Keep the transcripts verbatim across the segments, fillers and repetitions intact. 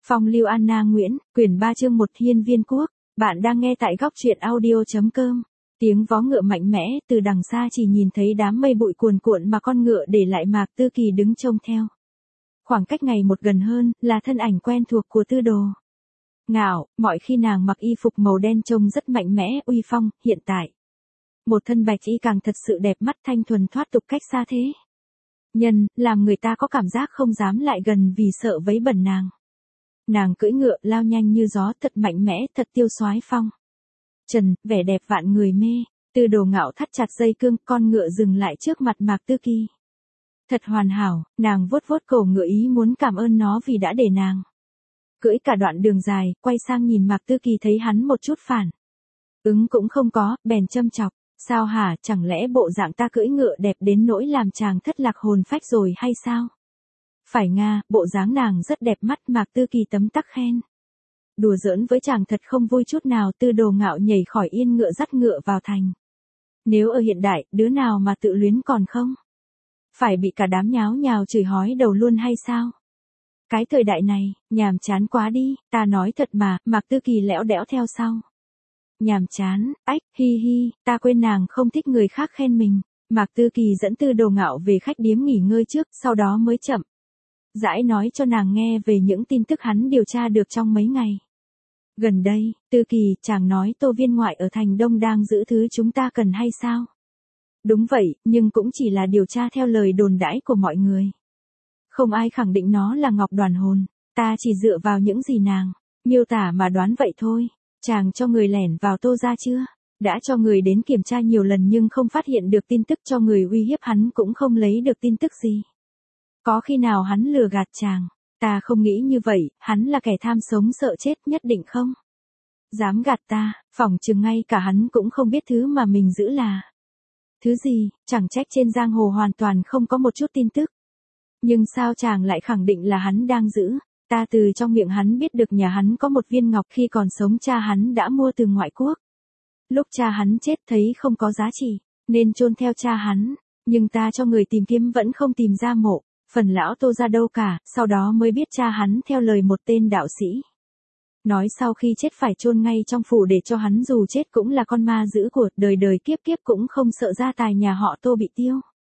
Phong lưu Anna Nguyễn, quyển ba chương một Hiên Viên Quốc. Bạn đang nghe tại góc truyện audio.com. Tiếng vó ngựa mạnh mẽ, từ đằng xa chỉ nhìn thấy đám mây bụi cuồn cuộn mà con ngựa để lại Mạc Tư Kỳ đứng trông theo. Khoảng cách ngày một gần hơn, là thân ảnh quen thuộc của Tư Đồ. Ngạo, mọi khi nàng mặc y phục màu đen trông rất mạnh mẽ, uy phong, hiện tại. Một thân bạch y càng thật sự đẹp mắt, thanh thuần thoát tục cách xa thế. Nhân, làm người ta có cảm giác không dám lại gần vì sợ vấy bẩn nàng. Nàng cưỡi ngựa lao nhanh như gió, thật mạnh mẽ, thật tiêu soái phong. Trần, vẻ đẹp vạn người mê. Tư Đồ Ngạo thắt chặt dây cương, con ngựa dừng lại trước mặt Mạc Tư Kỳ. Thật hoàn hảo, nàng vuốt vuốt cổ ngựa ý muốn cảm ơn nó vì đã để nàng cưỡi cả đoạn đường dài, quay sang nhìn Mạc Tư Kỳ thấy hắn một chút phản ứng cũng không có, bèn châm chọc. Sao hả, chẳng lẽ bộ dạng ta cưỡi ngựa đẹp đến nỗi làm chàng thất lạc hồn phách rồi hay sao? Phải nga, bộ dáng nàng rất đẹp mắt, Mạc Tư Kỳ tấm tắc khen. Đùa giỡn với chàng thật không vui chút nào. Tư Đồ Ngạo nhảy khỏi yên ngựa dắt ngựa vào thành. Nếu ở hiện đại, đứa nào mà tự luyến còn không? Phải bị cả đám nháo nhào chửi hói đầu luôn hay sao? Cái thời đại này, nhàm chán quá đi, ta nói thật mà. Mạc Tư Kỳ lẽo đẽo theo sau. Nhàm chán, ách, hi hi, ta quên nàng không thích người khác khen mình. Mạc Tư Kỳ dẫn Tư Đồ Ngạo về khách điếm nghỉ ngơi trước, sau đó mới chậm rãi nói cho nàng nghe về những tin tức hắn điều tra được trong mấy ngày gần đây. Tư Kỳ, chàng nói Tô Viên ngoại ở thành Đông đang giữ thứ chúng ta cần hay sao? Đúng vậy, nhưng cũng chỉ là điều tra theo lời đồn đãi của mọi người. Không ai khẳng định nó là ngọc đoàn hồn, ta chỉ dựa vào những gì nàng miêu tả mà đoán vậy thôi. Chàng cho người lẻn vào Tô gia chưa? Đã cho người đến kiểm tra nhiều lần nhưng không phát hiện được tin tức, cho người uy hiếp hắn cũng không lấy được tin tức gì. Có khi nào hắn lừa gạt chàng? Ta không nghĩ như vậy, hắn là kẻ tham sống sợ chết nhất định không dám gạt ta, phỏng chừng ngay cả hắn cũng không biết thứ mà mình giữ là thứ gì, chẳng trách trên giang hồ hoàn toàn không có một chút tin tức. Nhưng sao chàng lại khẳng định là hắn đang giữ? Ta từ trong miệng hắn biết được nhà hắn có một viên ngọc, khi còn sống cha hắn đã mua từ ngoại quốc. Lúc cha hắn chết thấy không có giá trị, nên chôn theo cha hắn, nhưng ta cho người tìm kiếm vẫn không tìm ra mộ phần lão Tô ra đâu cả, sau đó mới biết cha hắn theo lời một tên đạo sĩ nói sau khi chết phải chôn ngay trong phủ để cho hắn dù chết cũng là con ma giữ của đời đời kiếp kiếp cũng không sợ gia tài nhà họ Tô bị tiêu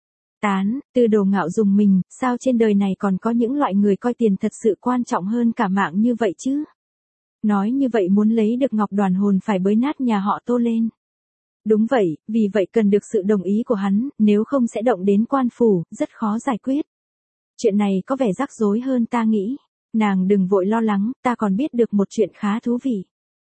tán. Tư Đồ Ngạo dùng mình, sao trên đời này còn có những loại người coi tiền thật sự quan trọng hơn cả mạng như vậy chứ? Nói như vậy muốn lấy được ngọc đoàn hồn phải bới nát nhà họ Tô lên. Đúng vậy, vì vậy cần được sự đồng ý của hắn, nếu không sẽ động đến quan phủ, rất khó giải quyết. Chuyện này có vẻ rắc rối hơn ta nghĩ. Nàng đừng vội lo lắng, ta còn biết được một chuyện khá thú vị.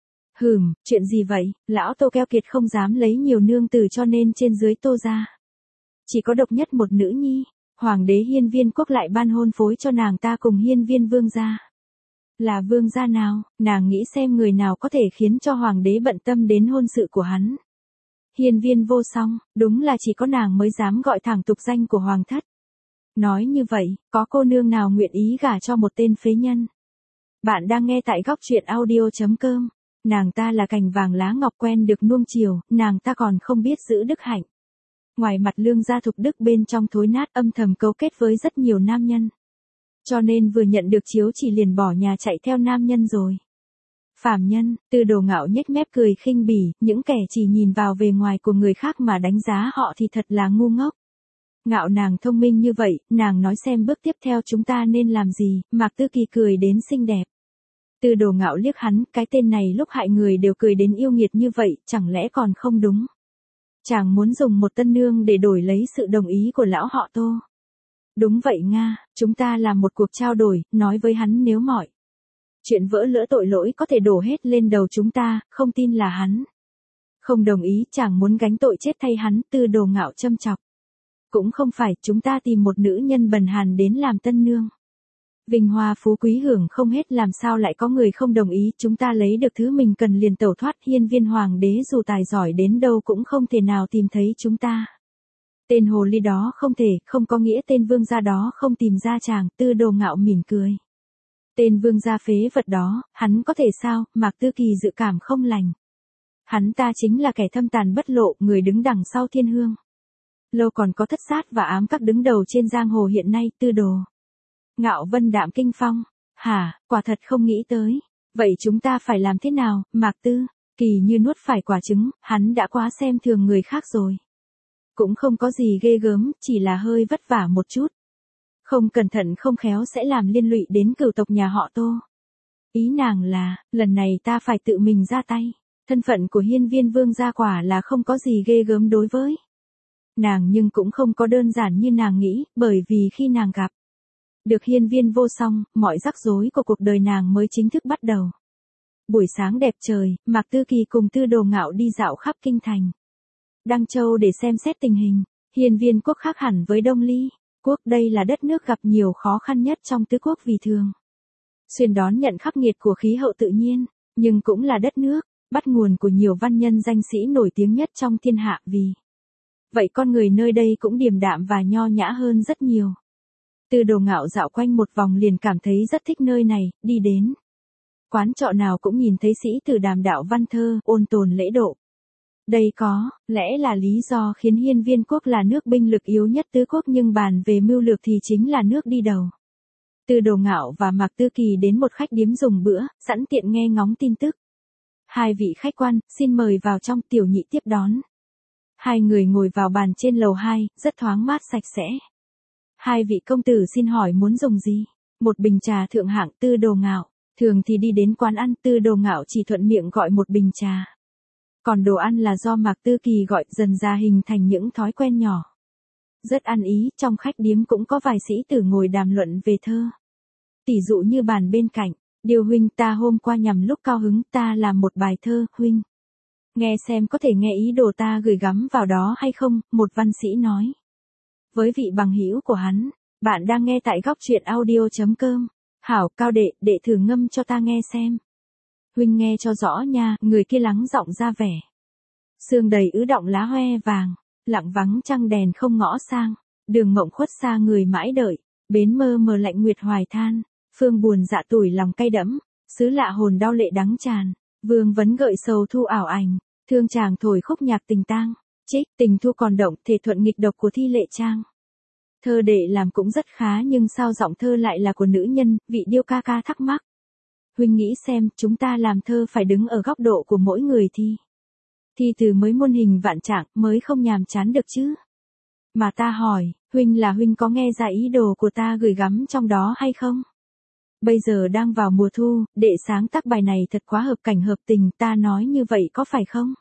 Hừm, chuyện gì vậy? Lão Tô keo kiệt không dám lấy nhiều nương tử cho nên trên dưới Tô gia chỉ có độc nhất một nữ nhi. Hoàng đế Hiên Viên Quốc lại ban hôn phối cho nàng ta cùng Hiên Viên Vương gia. Là vương gia nào? Nàng nghĩ xem người nào có thể khiến cho hoàng đế bận tâm đến hôn sự của hắn. Hiên Viên Vô Song, đúng là chỉ có nàng mới dám gọi thẳng tục danh của hoàng thất. Nói như vậy, có cô nương nào nguyện ý gả cho một tên phế nhân? Bạn đang nghe tại góc truyện audio.com. Nàng ta là cành vàng lá ngọc quen được nuông chiều, nàng ta còn không biết giữ đức hạnh. Ngoài mặt lương gia thục đức, bên trong thối nát, âm thầm cấu kết với rất nhiều nam nhân. Cho nên vừa nhận được chiếu chỉ liền bỏ nhà chạy theo nam nhân rồi. Phàm nhân. Tư Đồ Ngạo nhếch mép cười khinh bỉ, những kẻ chỉ nhìn vào bề ngoài của người khác mà đánh giá họ thì thật là ngu ngốc. Ngạo nàng thông minh như vậy, nàng nói xem bước tiếp theo chúng ta nên làm gì? Mạc Tư Kỳ cười đến xinh đẹp. Tư Đồ Ngạo liếc hắn, cái tên này lúc hại người đều cười đến yêu nghiệt như vậy, chẳng lẽ còn không đúng? Chàng muốn dùng một tân nương để đổi lấy sự đồng ý của lão họ Tô. Đúng vậy nga, chúng ta làm một cuộc trao đổi, nói với hắn nếu mọi chuyện vỡ lỡ tội lỗi có thể đổ hết lên đầu chúng ta, không tin là hắn không đồng ý, chàng muốn gánh tội chết thay hắn. Tư Đồ Ngạo châm chọc. Cũng không phải, chúng ta tìm một nữ nhân bần hàn đến làm tân nương. Vinh hoa phú quý hưởng không hết, làm sao lại có người không đồng ý? Chúng ta lấy được thứ mình cần liền tẩu thoát. Hiên Viên hoàng đế dù tài giỏi đến đâu cũng không thể nào tìm thấy chúng ta. Tên hồ ly đó không thể, không có nghĩa tên vương gia đó không tìm ra chàng. Tư Đồ Ngạo mỉm cười. Tên vương gia phế vật đó, hắn có thể sao? Mạc Tư Kỳ dự cảm không lành. Hắn ta chính là kẻ thâm tàn bất lộ, người đứng đằng sau thiên hương lâu còn có thất sát và ám các đứng đầu trên giang hồ hiện nay. Tư Đồ Ngạo vân đạm kinh phong, Hả, quả thật không nghĩ tới. Vậy chúng ta phải làm thế nào, Mạc Tư? Kỳ như nuốt phải quả trứng, hắn đã quá xem thường người khác rồi. Cũng không có gì ghê gớm, chỉ là hơi vất vả một chút. Không cẩn thận không khéo sẽ làm liên lụy đến cửu tộc nhà họ Tô. Ý nàng là, lần này ta phải tự mình ra tay. Thân phận của hiên viên vương gia quả là không có gì ghê gớm đối với nàng, nhưng cũng không có đơn giản như nàng nghĩ, bởi vì khi nàng gặp được hiên viên vô song, mọi rắc rối của cuộc đời nàng mới chính thức bắt đầu. Buổi sáng đẹp trời, Mạc Tư Kỳ cùng Tư Đồ Ngạo đi dạo khắp kinh thành Đăng Châu để xem xét tình hình. Hiên viên quốc khác hẳn với Đông Ly quốc, đây là đất nước gặp nhiều khó khăn nhất trong tứ quốc vì thường xuyên đón nhận khắc nghiệt của khí hậu tự nhiên, nhưng cũng là đất nước bắt nguồn của nhiều văn nhân danh sĩ nổi tiếng nhất trong thiên hạ, vì vậy con người nơi đây cũng điềm đạm và nho nhã hơn rất nhiều. Tư Đồ Ngạo dạo quanh một vòng liền cảm thấy rất thích nơi này, đi đến quán trọ nào cũng nhìn thấy sĩ tử đàm đạo văn thơ, ôn tồn lễ độ. Đây có lẽ là lý do khiến hiên viên quốc là nước binh lực yếu nhất tứ quốc, nhưng bàn về mưu lược thì chính là nước đi đầu. Tư Đồ Ngạo và Mạc Tư Kỳ đến một khách điếm dùng bữa, sẵn tiện nghe ngóng tin tức. Hai vị khách quan, xin mời vào trong, tiểu nhị tiếp đón. Hai người ngồi vào bàn trên lầu hai, rất thoáng mát sạch sẽ. Hai vị công tử xin hỏi muốn dùng gì? Một bình trà thượng hạng. Tư Đồ Ngạo. Thường thì đi đến quán ăn, Tư Đồ Ngạo chỉ thuận miệng gọi một bình trà. Còn đồ ăn là do Mạc Tư Kỳ gọi, dần ra hình thành những thói quen nhỏ. Rất ăn ý, trong khách điếm cũng có vài sĩ tử ngồi đàm luận về thơ. Tỷ dụ như bàn bên cạnh, Điều huynh, ta hôm qua nhằm lúc cao hứng, ta làm một bài thơ, huynh nghe xem có thể nghe ý đồ ta gửi gắm vào đó hay không, một văn sĩ nói. Với vị bằng hữu của hắn, bạn đang nghe tại góc truyện audio chấm com. Hảo, Cao đệ, đệ thử ngâm cho ta nghe xem. Huynh nghe cho rõ nha, người kia lắng giọng ra vẻ. Sương đầy ứ động lá hoe vàng, lặng vắng trăng đèn không ngõ sang, đường mộng khuất xa người mãi đợi, bến mơ mờ lạnh nguyệt hoài than, phương buồn dạ tủi lòng cay đẫm, xứ lạ hồn đau lệ đắng tràn, vương vấn gợi sầu thu ảo ảnh, thương chàng thổi khúc nhạc tình tang, trích tình thu còn động, thể thuận nghịch độc của thi lệ trang. Thơ đệ làm cũng rất khá, nhưng sao giọng thơ lại là của nữ nhân, vị điêu ca ca thắc mắc. Huynh nghĩ xem, chúng ta làm thơ phải đứng ở góc độ của mỗi người thì thì từ mới muôn hình vạn trạng, mới không nhàm chán được chứ. Mà ta hỏi, huynh là huynh có nghe ra ý đồ của ta gửi gắm trong đó hay không? Bây giờ đang vào mùa thu, đệ sáng tác bài này thật quá hợp cảnh hợp tình, ta nói như vậy có phải không?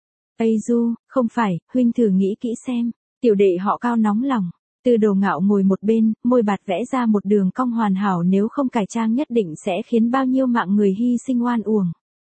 Ây du, không phải, huynh thử nghĩ kỹ xem, tiểu đệ họ Cao nóng lòng. Tư Đồ Ngạo ngồi một bên, môi bạt vẽ ra một đường cong hoàn hảo, nếu không cải trang nhất định sẽ khiến bao nhiêu mạng người hy sinh oan uổng.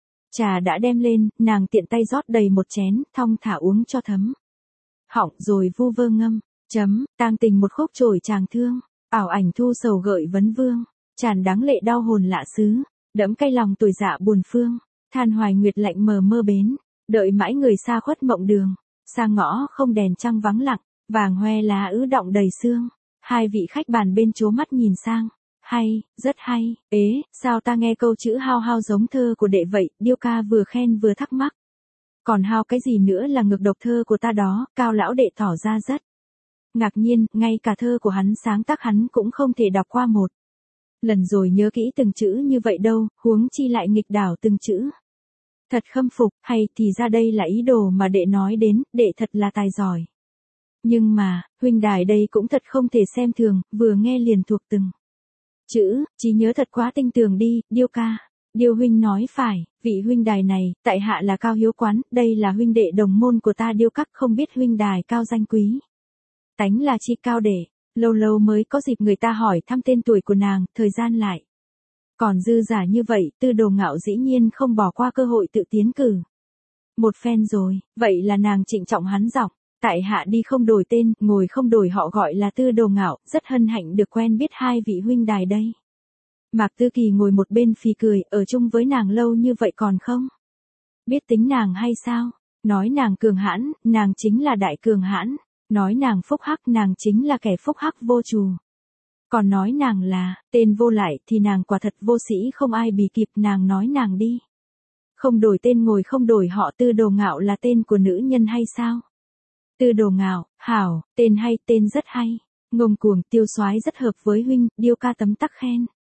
Trà đã đem lên, nàng tiện tay rót đầy một chén, thong thả uống cho thấm họng, rồi vu vơ ngâm, chấm, tang tình một khúc trổi chàng thương, ảo ảnh thu sầu gợi vấn vương, tràn đáng lệ đau hồn lạ xứ, đẫm cay lòng tuổi dạ buồn phương, than hoài nguyệt lạnh mờ mơ bến, đợi mãi người xa khuất mộng đường, sang ngõ không đèn trăng vắng lặng, vàng hoe lá ứ động đầy sương. Hai vị khách bàn bên chố mắt nhìn sang. Hay, rất hay, ế, sao ta nghe câu chữ hao hao giống thơ của đệ vậy, điêu ca vừa khen vừa thắc mắc. Còn hao cái gì nữa là ngược độc thơ của ta đó, Cao lão đệ tỏ ra rất ngạc nhiên, ngay cả thơ của hắn sáng tác hắn cũng không thể đọc qua một lần rồi nhớ kỹ từng chữ như vậy đâu, huống chi lại nghịch đảo từng chữ. Thật khâm phục, hay thì ra đây là ý đồ mà đệ nói đến, đệ thật là tài giỏi. Nhưng mà, huynh đài đây cũng thật không thể xem thường, vừa nghe liền thuộc từng chữ, trí nhớ thật quá tinh tường đi, điêu ca. Điêu huynh nói phải, vị huynh đài này, tại hạ là Cao Hiếu Quán, đây là huynh đệ đồng môn của ta điêu các, không biết huynh đài cao danh quý. Tánh là chi Cao đệ, lâu lâu mới có dịp người ta hỏi thăm tên tuổi của nàng, thời gian lại còn dư giả như vậy, Tư Đồ Ngạo dĩ nhiên không bỏ qua cơ hội tự tiến cử. Một phen rồi, vậy là nàng trịnh trọng hắn giọng. Tại hạ đi không đổi tên, ngồi không đổi họ, gọi là Tư Đồ Ngạo, rất hân hạnh được quen biết hai vị huynh đài đây. Mạc Tư Kỳ ngồi một bên phì cười, ở chung với nàng lâu như vậy còn không biết tính nàng hay sao? Nói nàng cường hãn, nàng chính là đại cường hãn. Nói nàng phúc hắc, nàng chính là kẻ phúc hắc vô trù. Còn nói nàng là tên vô lại thì nàng quả thật vô sĩ không ai bì kịp, nàng nói nàng đi không đổi tên ngồi không đổi họ. Tư Đồ Ngạo là tên của nữ nhân hay sao? Tư Đồ Ngạo, hảo, tên hay, tên rất hay. Ngông cuồng, tiêu soái rất hợp với huynh, điêu ca tấm tắc khen.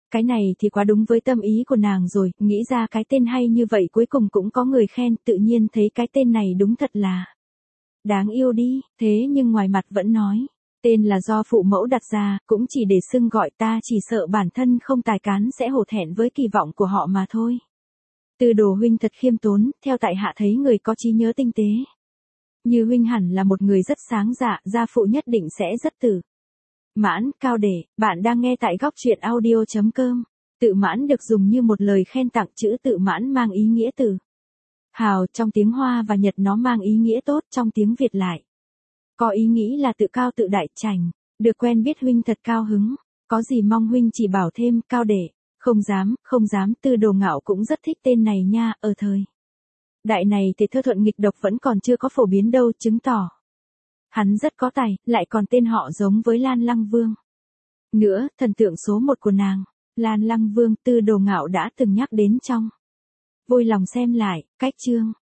Cái này thì quá đúng với tâm ý của nàng rồi, nghĩ ra cái tên hay như vậy cuối cùng cũng có người khen, tự nhiên thấy cái tên này đúng thật là đáng yêu đi, thế nhưng ngoài mặt vẫn nói, tên là do phụ mẫu đặt ra, cũng chỉ để xưng gọi, ta chỉ sợ bản thân không tài cán sẽ hổ thẹn với kỳ vọng của họ mà thôi. Tư Đồ huynh thật khiêm tốn, theo tại hạ thấy người có trí nhớ tinh tế. Như huynh hẳn là một người rất sáng dạ, gia phụ nhất định sẽ rất tử mãn. Cao để, bạn đang nghe tại góc truyện audio chấm com. Tự mãn được dùng như một lời khen tặng, chữ tự mãn mang ý nghĩa từ hào trong tiếng Hoa và Nhật, nó mang ý nghĩa tốt trong tiếng Việt lại có ý nghĩ là tự cao tự đại. Chảnh, được quen biết huynh thật cao hứng, có gì mong huynh chỉ bảo thêm. Cao để, không dám, không dám. Tư Đồ Ngạo cũng rất thích tên này nha, ở thời đại này thì thơ thuận nghịch độc vẫn còn chưa có phổ biến đâu, chứng tỏ hắn rất có tài, lại còn tên họ giống với Lan Lăng Vương nữa, thần tượng số một của nàng. Lan Lăng Vương, Tư Đồ Ngạo đã từng nhắc đến trong Vui Lòng Xem Lại, cách chương